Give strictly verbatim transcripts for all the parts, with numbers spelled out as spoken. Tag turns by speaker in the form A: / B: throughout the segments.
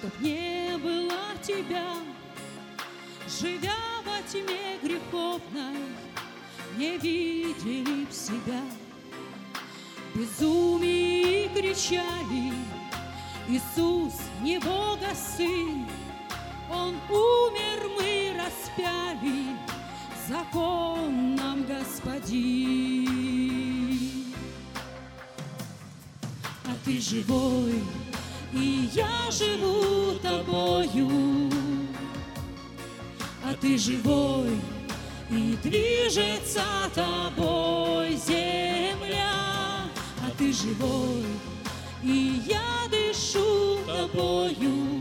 A: чтоб не было тебя, живя во тьме греховной, не видели б себя. В безумии кричали: Иисус не Бога Сын, Он умер, мы распяли, закон нам Господин. А Ты живой, и я живу Тобою. А Ты живой, и движется Тобой земля. А Ты живой, и я дышу Тобою.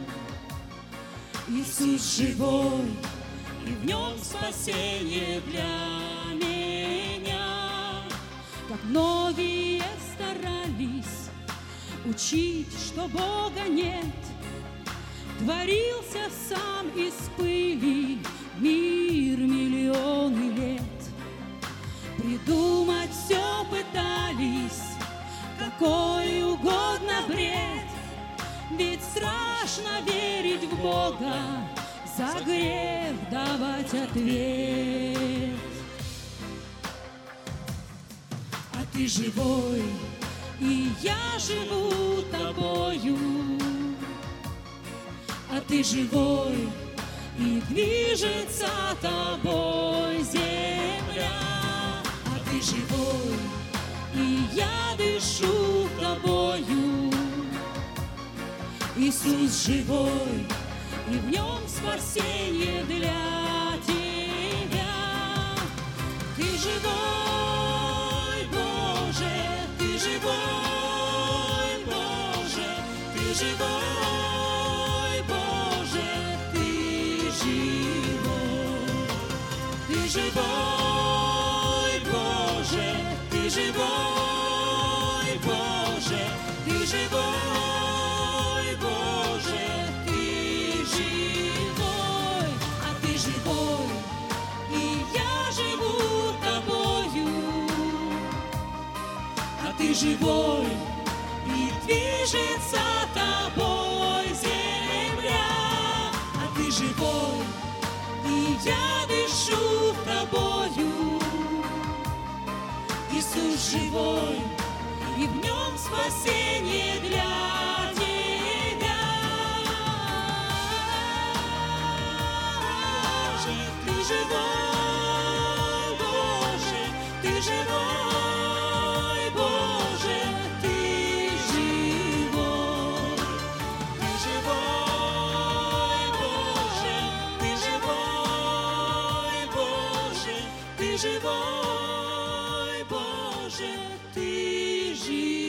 A: Иисус живой, и в Нем спасение для меня. Как многие старались учить, что Бога нет, творился сам из пыли мир миллионы лет. Придумать все пытались, какой угодно бред, ведь страшно верить в Бога, за грех давать ответ. А Ты живой, и я живу Тобою. А Ты живой, и движется Тобой земля. А Ты живой, и я дышу Тобою. Иисус живой, и в Нем спасение для тебя. Ты живой, Боже, Ты живой, Боже, Ты живой, Боже, Ты живой. Ты живой, Боже, Ты живой, Боже, Ты живой, Боже, Ты живой. А Ты живой, и я живу Тобою. А Ты живой, и движется Тобой земля. А Ты живой, и я дышу Тобою. Иисус живой, и в Нем спасение для тебя. Ты живой, Боже, Ты живой, Боже, Ты живой. Ты живой, Боже, Ты живой, Боже, Ты живой, Боже, Ты живой.